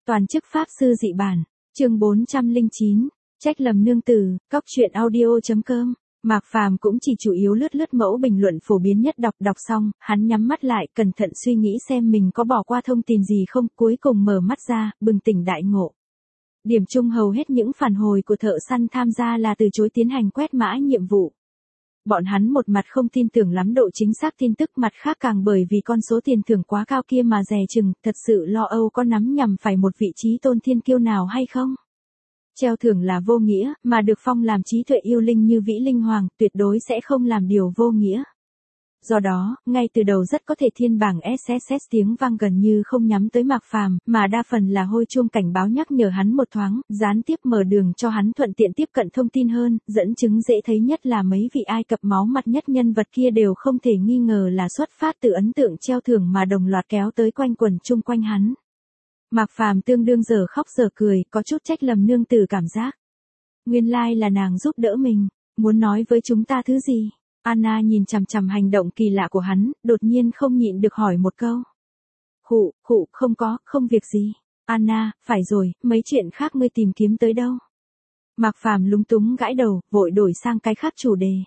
Toàn chức Pháp sư dị bản, chương 409, trách lầm nương tử, cóc truyện audio.com. Mạc Phàm cũng chỉ chủ yếu lướt lướt mẫu bình luận phổ biến nhất đọc xong, hắn nhắm mắt lại cẩn thận suy nghĩ xem mình có bỏ qua thông tin gì không, cuối cùng mở mắt ra, bừng tỉnh đại ngộ. Điểm chung hầu hết những phản hồi của thợ săn tham gia là từ chối tiến hành quét mã nhiệm vụ. Bọn hắn một mặt không tin tưởng lắm độ chính xác tin tức, mặt khác càng bởi vì con số tiền thưởng quá cao kia mà dè chừng, thật sự lo âu có nắm nhằm phải một vị trí tôn thiên kiêu nào hay không. Treo thưởng là vô nghĩa, mà được phong làm trí tuệ yêu linh như Vĩ Linh Hoàng, tuyệt đối sẽ không làm điều vô nghĩa. Do đó, ngay từ đầu rất có thể thiên bảng SSS tiếng vang gần như không nhắm tới Mạc Phàm, mà đa phần là hồi chuông cảnh báo nhắc nhở hắn một thoáng, gián tiếp mở đường cho hắn thuận tiện tiếp cận thông tin hơn, dẫn chứng dễ thấy nhất là mấy vị Ai Cập máu mặt nhất nhân vật kia đều không thể nghi ngờ là xuất phát từ ấn tượng treo thưởng mà đồng loạt kéo tới quanh quần chung quanh hắn. Mạc Phàm tương đương giờ khóc giờ cười, có chút trách lầm nương tử cảm giác. Nguyên lai là nàng giúp đỡ mình, muốn nói với chúng ta thứ gì? Anna nhìn chằm chằm hành động kỳ lạ của hắn, đột nhiên không nhịn được hỏi một câu. Khụ, không việc gì. Anna, phải rồi, mấy chuyện khác ngươi tìm kiếm tới đâu? Mạc Phàm lúng túng gãi đầu, vội đổi sang cái khác chủ đề.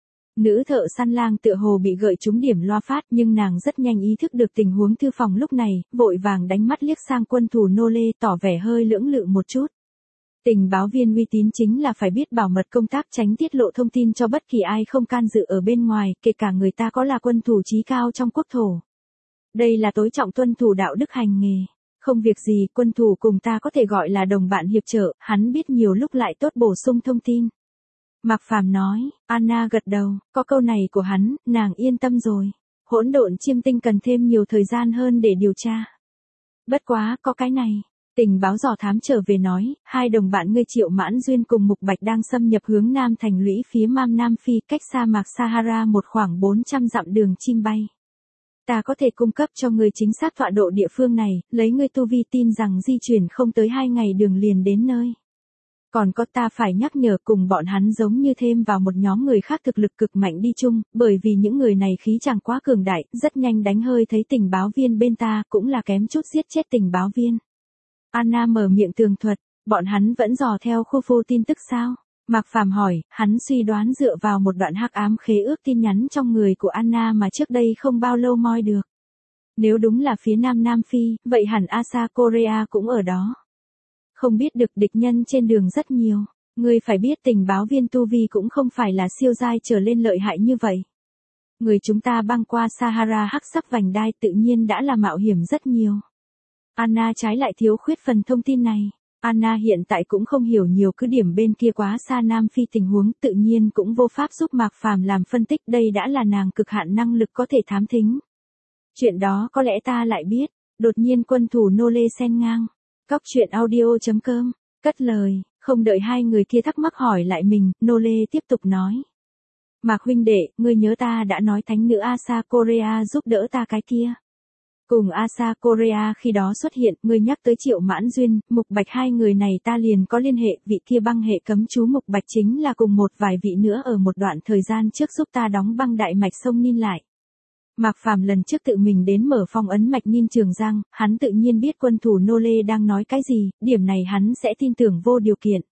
Nữ thợ săn lang tựa hồ bị gợi trúng điểm loa phát, nhưng nàng rất nhanh ý thức được tình huống thư phòng lúc này, vội vàng đánh mắt liếc sang quân thủ nô lê, tỏ vẻ hơi lưỡng lự một chút. Tình báo viên uy tín chính là phải biết bảo mật công tác, tránh tiết lộ thông tin cho bất kỳ ai không can dự ở bên ngoài, kể cả người ta có là quân thủ chí cao trong quốc thổ. Đây là tối trọng tuân thủ đạo đức hành nghề. Không việc gì, quân thủ cùng ta có thể gọi là đồng bạn hiệp trợ, hắn biết nhiều lúc lại tốt bổ sung thông tin. Mạc Phàm nói, Anna gật đầu, có câu này của hắn, nàng yên tâm rồi. Hỗn độn chiêm tinh cần thêm nhiều thời gian hơn để điều tra. Bất quá, có cái này. Tình báo dò thám trở về nói, hai đồng bạn ngươi Triệu Mãn Duyên cùng Mục Bạch đang xâm nhập hướng Nam thành lũy phía Nam Phi, cách sa mạc Sahara một khoảng 400 dặm đường chim bay. Ta có thể cung cấp cho ngươi chính xác tọa độ địa phương này, lấy ngươi tu vi tin rằng di chuyển không tới 2 ngày đường liền đến nơi. Còn có ta phải nhắc nhở cùng bọn hắn giống như thêm vào một nhóm người khác thực lực cực mạnh đi chung, bởi vì những người này khí chẳng quá cường đại, rất nhanh đánh hơi thấy tình báo viên bên ta, cũng là kém chút giết chết tình báo viên. Anna mở miệng tường thuật, bọn hắn vẫn dò theo khu phô tin tức sao? Mạc Phàm hỏi, hắn suy đoán dựa vào một đoạn hắc ám khế ước tin nhắn trong người của Anna mà trước đây không bao lâu moi được. Nếu đúng là phía Nam Phi, vậy hẳn Asa Korea cũng ở đó. Không biết được địch nhân trên đường rất nhiều, ngươi phải biết tình báo viên tu vi cũng không phải là siêu giai trở lên lợi hại như vậy. Người chúng ta băng qua Sahara hắc sắc vành đai tự nhiên đã là mạo hiểm rất nhiều. Anna trái lại thiếu khuyết phần thông tin này. Anna hiện tại cũng không hiểu nhiều cứ điểm bên kia quá xa Nam Phi tình huống, tự nhiên cũng vô pháp giúp Mạc Phàm làm phân tích, đây đã là nàng cực hạn năng lực có thể thám thính. Chuyện đó có lẽ ta lại biết. Đột nhiên quân thủ nô lê xen ngang. Cóc truyện audio.com, cất lời, không đợi hai người kia thắc mắc hỏi lại mình, nô lê tiếp tục nói. Mạc huynh đệ, ngươi nhớ ta đã nói thánh nữ Asa Korea giúp đỡ ta cái kia. Cùng Asa Korea khi đó xuất hiện, ngươi nhắc tới Triệu Mãn Duyên, Mục Bạch, hai người này ta liền có liên hệ, vị kia băng hệ cấm chú Mục Bạch chính là cùng một vài vị nữa ở một đoạn thời gian trước giúp ta đóng băng đại mạch sông Nin lại. Mạc Phàm lần trước tự mình đến mở phong ấn mạch Nin Trường Giang, hắn tự nhiên biết quân thủ nô lê đang nói cái gì, điểm này hắn sẽ tin tưởng vô điều kiện.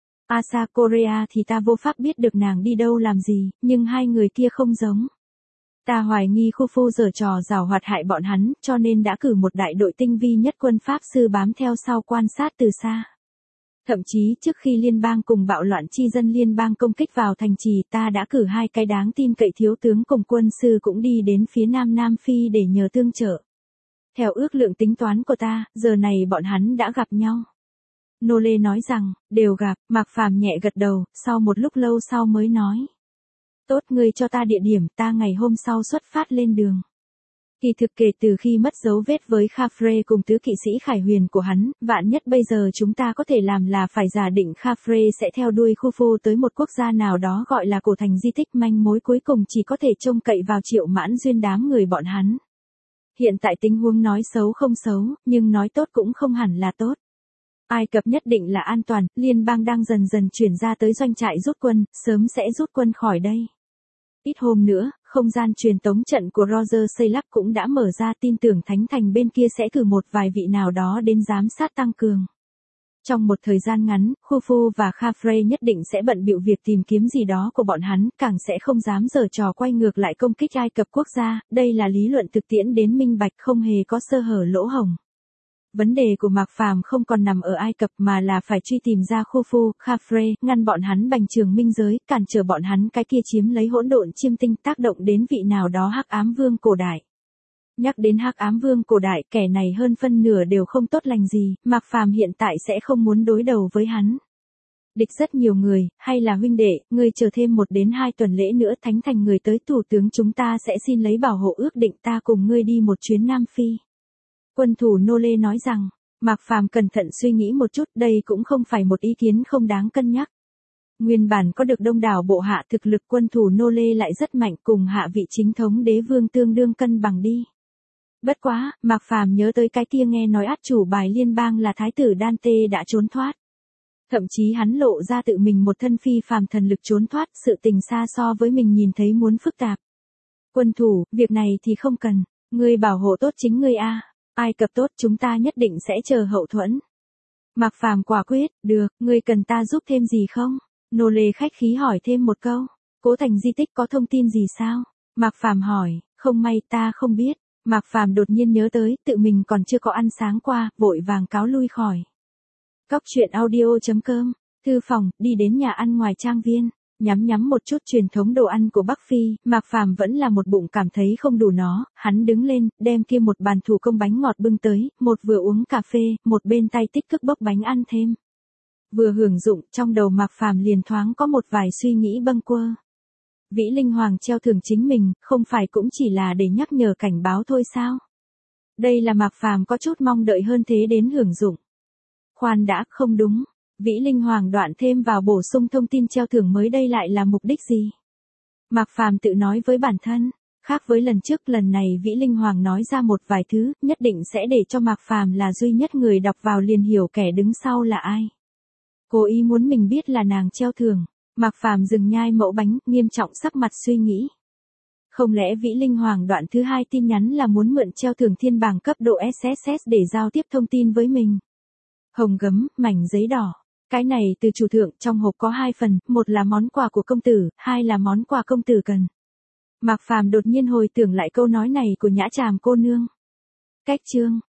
Asa Korea thì ta vô pháp biết được nàng đi đâu làm gì, nhưng hai người kia không giống. Ta hoài nghi khu phu giở trò giảo hoạt hại bọn hắn, cho nên đã cử một đại đội tinh vi nhất quân Pháp sư bám theo sau quan sát từ xa. Thậm chí trước khi liên bang cùng bạo loạn chi dân liên bang công kích vào thành trì, ta đã cử hai cái đáng tin cậy thiếu tướng cùng quân sư cũng đi đến phía Nam Phi để nhờ tương trợ. Theo ước lượng tính toán của ta, giờ này bọn hắn đã gặp nhau. Nô lê nói rằng, đều gặp, Mạc Phàm nhẹ gật đầu, sau một lúc lâu sau mới nói. Tốt, ngươi cho ta địa điểm, ta ngày hôm sau xuất phát lên đường. Kỳ thực kể từ khi mất dấu vết với Khafre cùng tứ kỵ sĩ Khải Huyền của hắn, vạn nhất bây giờ chúng ta có thể làm là phải giả định Khafre sẽ theo đuôi Khufu tới một quốc gia nào đó gọi là cổ thành di tích, manh mối cuối cùng chỉ có thể trông cậy vào Triệu Mãn Duyên đám người bọn hắn. Hiện tại tình huống nói xấu không xấu, nhưng nói tốt cũng không hẳn là tốt. Ai Cập nhất định là an toàn, liên bang đang dần dần chuyển ra tới doanh trại rút quân, sớm sẽ rút quân khỏi đây. Ít hôm nữa, không gian truyền tống trận của Roger xây lắp cũng đã mở ra, tin tưởng Thánh Thành bên kia sẽ cử một vài vị nào đó đến giám sát tăng cường. Trong một thời gian ngắn, Khufu và Khafre nhất định sẽ bận bịu việc tìm kiếm gì đó của bọn hắn, càng sẽ không dám giở trò quay ngược lại công kích Ai Cập quốc gia, đây là lý luận thực tiễn đến minh bạch, không hề có sơ hở lỗ hổng. Vấn đề của Mạc Phàm không còn nằm ở Ai Cập mà là phải truy tìm ra Khufu, Khafre, ngăn bọn hắn bành trường minh giới, cản trở bọn hắn cái kia chiếm lấy hỗn độn chiêm tinh, tác động đến vị nào đó Hắc Ám Vương cổ đại. Nhắc đến Hắc Ám Vương cổ đại, kẻ này hơn phân nửa đều không tốt lành gì, Mạc Phàm hiện tại sẽ không muốn đối đầu với hắn. Địch rất nhiều người, hay là huynh đệ, ngươi chờ thêm 1 đến 2 tuần lễ nữa, Thánh Thành người tới, thủ tướng chúng ta sẽ xin lấy bảo hộ, ước định ta cùng ngươi đi một chuyến Nam Phi. Quân thủ Nô Lê nói rằng, Mạc Phàm cẩn thận suy nghĩ một chút, đây cũng không phải một ý kiến không đáng cân nhắc. Nguyên bản có được đông đảo bộ hạ, thực lực quân thủ Nô Lê lại rất mạnh, cùng hạ vị chính thống đế vương tương đương cân bằng đi. Bất quá, Mạc Phàm nhớ tới cái kia nghe nói át chủ bài liên bang là thái tử Dante đã trốn thoát. Thậm chí hắn lộ ra tự mình một thân phi phàm thần lực trốn thoát, sự tình xa so với mình nhìn thấy muốn phức tạp. Quân thủ, việc này thì không cần, ngươi bảo hộ tốt chính ngươi a. Ai Cập tốt, chúng ta nhất định sẽ chờ hậu thuẫn. Mạc Phàm quả quyết, được, ngươi cần ta giúp thêm gì không? Nô Lê khách khí hỏi thêm một câu, Cố Thành di tích có thông tin gì sao? Mạc Phàm hỏi, không may ta không biết. Mạc Phàm đột nhiên nhớ tới, tự mình còn chưa có ăn sáng qua, vội vàng cáo lui khỏi. Cóc truyện audio.com, thư phòng, đi đến nhà ăn ngoài trang viên, nhắm một chút truyền thống đồ ăn của Bắc Phi, Mạc Phàm vẫn là một bụng cảm thấy không đủ nó, hắn đứng lên, đem kia một bàn thủ công bánh ngọt bưng tới, một vừa uống cà phê, một bên tay tích cực bốc bánh ăn thêm. Vừa hưởng dụng, trong đầu Mạc Phàm liền thoáng có một vài suy nghĩ bâng quơ. Vĩ Linh Hoàng treo thưởng chính mình, không phải cũng chỉ là để nhắc nhở cảnh báo thôi sao? Đây là Mạc Phàm có chút mong đợi hơn thế đến hưởng dụng. Khoan đã, không đúng. Vĩ Linh Hoàng đoạn thêm vào bổ sung thông tin treo thưởng mới, đây lại là mục đích gì? Mạc Phàm tự nói với bản thân, khác với lần trước, lần này Vĩ Linh Hoàng nói ra một vài thứ, nhất định sẽ để cho Mạc Phàm là duy nhất người đọc vào liền hiểu kẻ đứng sau là ai. Cố ý muốn mình biết là nàng treo thưởng. Mạc Phàm dừng nhai mẫu bánh, nghiêm trọng sắc mặt suy nghĩ. Không lẽ Vĩ Linh Hoàng đoạn thứ 2 tin nhắn là muốn mượn treo thưởng thiên bảng cấp độ SSS để giao tiếp thông tin với mình? Hồng gấm, mảnh giấy đỏ. Cái này từ chủ thượng, trong hộp có 2 phần, một là món quà của công tử, 2 là món quà công tử cần. Mạc Phàm đột nhiên hồi tưởng lại câu nói này của Nhã Tràm cô nương. Cách chương.